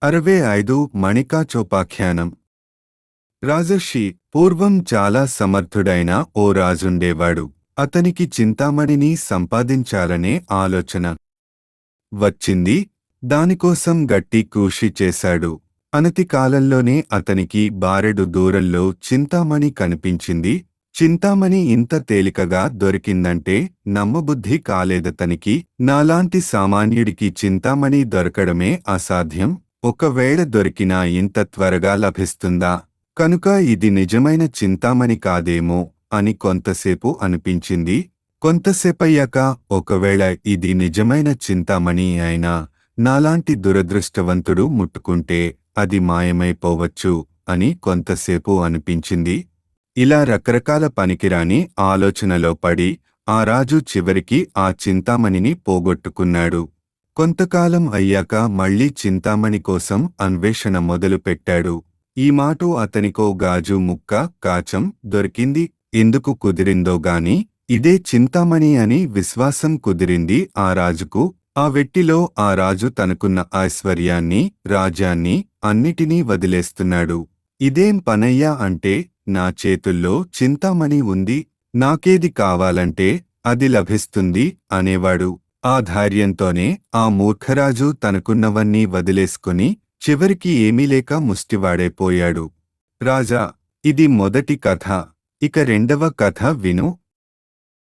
65 మణికాచోపాఖ్యానం. రాజర్షి పూర్వం చాలా సమర్థుడైన ఓ రాజుండేవాడు. అతనికి చింతామణిని సంపాదించాలనే ఆలోచన వచ్చింది. దానికోసం గట్టి కృషి చేశాడు. అనతి కాలంలోనే అతనికి బారెడు దూరంలో చింతామణి కనిపించింది. చింతామణి ఇంత తేలికగా దొరికిందంటే నమ్మబుద్ధి కాలేదతనికి. నాలాంటి సామాన్యుడికి చింతామణి దొరకడమే అసాధ్యం. ఒకవేళ దొరికినా ఇంత త్వరగా లభిస్తుందా? కనుక ఇది నిజమైన చింతామణి కాదేమో అని కొంతసేపు అనిపించింది. కొంతసేపయ్యాక ఒకవేళ ఇది నిజమైన చింతామణి అయినా నాలాంటి దురదృష్టవంతుడు ముట్టుకుంటే అది మాయమైపోవచ్చు అని కొంతసేపు అనిపించింది. ఇలా రకరకాల పనికిరాని ఆలోచనలో పడి ఆ రాజు చివరికి ఆ చింతామణిని పోగొట్టుకున్నాడు. కొంతకాలం అయ్యాక మళ్లీ చింతామణి కోసం అన్వేషణ మొదలుపెట్టాడు. ఈ మాటు అతనికో గాజు ముక్క కాచం దొరికింది. ఎందుకు కుదిరిందోగాని ఇదే చింతామణి అని విశ్వాసం కుదిరింది ఆ రాజుకు. ఆ వెట్టిలో ఆ రాజు తనకున్న ఐశ్వర్యాన్ని, రాజ్యాన్ని అన్నిటినీ వదిలేస్తున్నాడు. ఇదేం పనయ్యా అంటే, నా చేతుల్లో చింతామణి ఉంది, నాకేది కావాలంటే అది లభిస్తుంది అనేవాడు. ఆ ధైర్యంతోనే ఆ మూర్ఖరాజు తనకున్నవన్నీ వదిలేసుకుని చివరికి ఏమీ లేక ముష్టివాడైపోయాడు. రాజా, ఇది మొదటి కథ. ఇక రెండవ కథ విను.